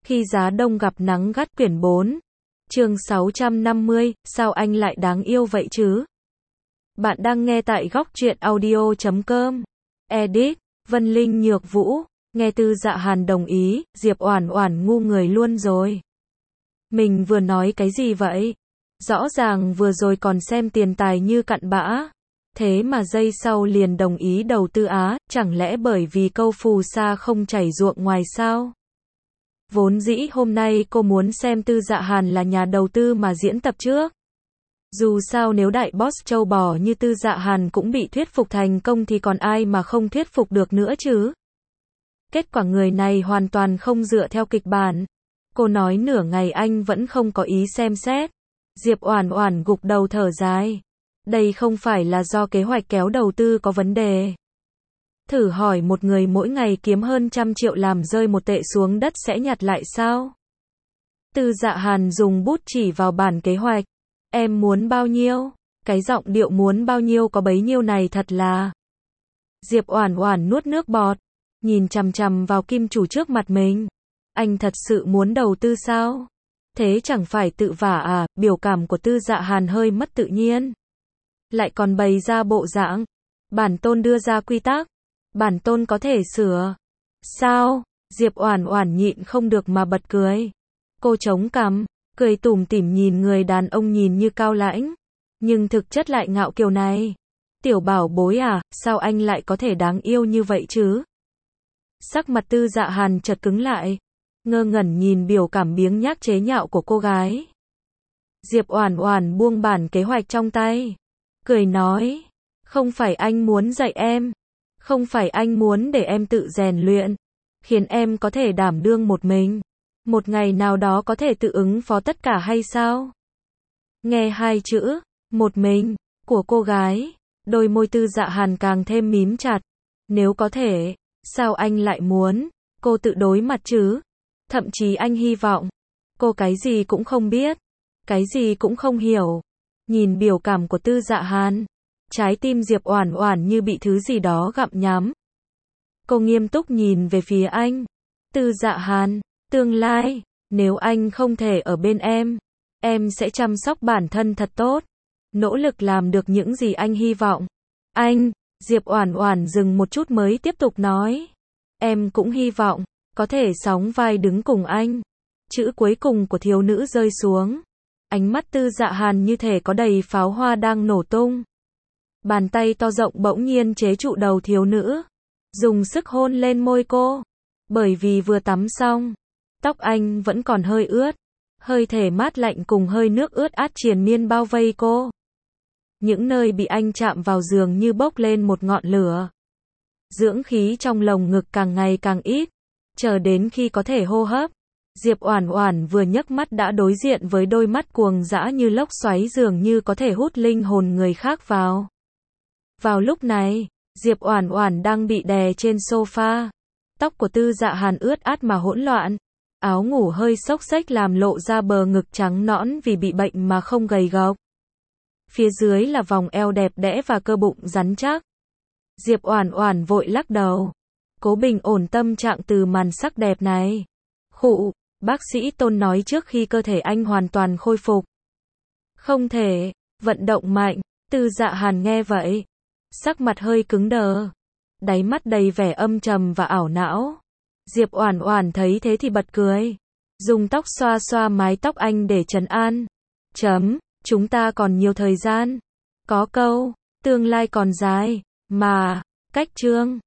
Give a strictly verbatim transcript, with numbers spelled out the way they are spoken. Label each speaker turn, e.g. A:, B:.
A: Khi giá đông gặp nắng gắt quyển bốn. Chương sáu trăm năm mươi, sao anh lại đáng yêu vậy chứ? Bạn đang nghe tại góc truyện audio chấm com. Edit, Vân Linh Nhược Vũ, nghe Tư Dạ Hàn đồng ý, Diệp Oản Oản ngu người luôn rồi. Mình vừa nói cái gì vậy? Rõ ràng vừa rồi còn xem tiền tài như cặn bã. Thế mà giây sau liền đồng ý đầu tư Á, chẳng lẽ bởi vì câu phù sa không chảy ruộng ngoài sao? Vốn dĩ hôm nay cô muốn xem Tư Dạ Hàn là nhà đầu tư mà diễn tập trước. Dù sao nếu đại boss châu bò như Tư Dạ Hàn cũng bị thuyết phục thành công thì còn ai mà không thuyết phục được nữa chứ? Kết quả người này hoàn toàn không dựa theo kịch bản. Cô nói nửa ngày anh vẫn không có ý xem xét. Diệp Oản Oản gục đầu thở dài. Đây không phải là do kế hoạch kéo đầu tư có vấn đề. Thử hỏi một người mỗi ngày kiếm hơn trăm triệu làm rơi một tệ xuống đất sẽ nhặt lại sao? Tư Dạ Hàn dùng bút chỉ vào bản kế hoạch. Em muốn bao nhiêu? Cái giọng điệu muốn bao nhiêu có bấy nhiêu này thật là. Diệp Oản Oản nuốt nước bọt, nhìn chằm chằm vào kim chủ trước mặt mình. Anh thật sự muốn đầu tư sao? Thế chẳng phải tự vả à? Biểu cảm của Tư Dạ Hàn hơi mất tự nhiên. Lại còn bày ra bộ dạng. Bản tôn đưa ra quy tắc. Bản tôn có thể sửa. Sao? Diệp Oản Oản nhịn không được mà bật cười. Cô chống cằm, cười tủm tỉm nhìn người đàn ông nhìn như cao lãnh, nhưng thực chất lại ngạo kiều này. Tiểu bảo bối à, sao anh lại có thể đáng yêu như vậy chứ? Sắc mặt Tư Dạ Hàn chợt cứng lại, ngơ ngẩn nhìn biểu cảm biếng nhác chế nhạo của cô gái. Diệp Oản Oản buông bản kế hoạch trong tay, cười nói, không phải anh muốn dạy em, không phải anh muốn để em tự rèn luyện, khiến em có thể đảm đương một mình, một ngày nào đó có thể tự ứng phó tất cả hay sao? Nghe hai chữ, một mình, của cô gái, đôi môi Tư Dạ Hàn càng thêm mím chặt. Nếu có thể, sao anh lại muốn cô tự đối mặt chứ? Thậm chí anh hy vọng cô cái gì cũng không biết, cái gì cũng không hiểu. Nhìn biểu cảm của Tư Dạ Hàn, trái tim Diệp Oản Oản như bị thứ gì đó gặm nhấm. Cô nghiêm túc nhìn về phía anh. Tư Dạ Hàn, tương lai, nếu anh không thể ở bên em, em sẽ chăm sóc bản thân thật tốt, nỗ lực làm được những gì anh hy vọng. Anh, Diệp Oản Oản dừng một chút mới tiếp tục nói, em cũng hy vọng có thể sóng vai đứng cùng anh. Chữ cuối cùng của thiếu nữ rơi xuống. Ánh mắt Tư Dạ Hàn như thể có đầy pháo hoa đang nổ tung. Bàn tay to rộng bỗng nhiên chế trụ đầu thiếu nữ, dùng sức hôn lên môi cô. Bởi vì vừa tắm xong, tóc anh vẫn còn hơi ướt, hơi thể mát lạnh cùng hơi nước ướt át triền miên bao vây cô. Những nơi bị anh chạm vào dường như bốc lên một ngọn lửa. Dưỡng khí trong lồng ngực càng ngày càng ít, chờ đến khi có thể hô hấp. Diệp Oản Oản vừa nhấc mắt đã đối diện với đôi mắt cuồng dã như lốc xoáy dường như có thể hút linh hồn người khác vào. Vào lúc này, Diệp Oản Oản đang bị đè trên sofa. Tóc của Tư Dạ Hàn ướt át mà hỗn loạn. Áo ngủ hơi xốc xếch làm lộ ra bờ ngực trắng nõn vì bị bệnh mà không gầy gộc. Phía dưới là vòng eo đẹp đẽ và cơ bụng rắn chắc. Diệp Oản Oản vội lắc đầu, cố bình ổn tâm trạng từ màn sắc đẹp này. Khụ, bác sĩ Tôn nói trước khi cơ thể anh hoàn toàn khôi phục, không thể vận động mạnh. Tư Dạ Hàn nghe vậy, sắc mặt hơi cứng đờ, đáy mắt đầy vẻ âm trầm và ảo não. Diệp Oản Oản thấy thế thì bật cười, dùng tóc xoa xoa mái tóc anh để trấn an. Chấm, chúng ta còn nhiều thời gian. Có câu, tương lai còn dài, mà, cách chương.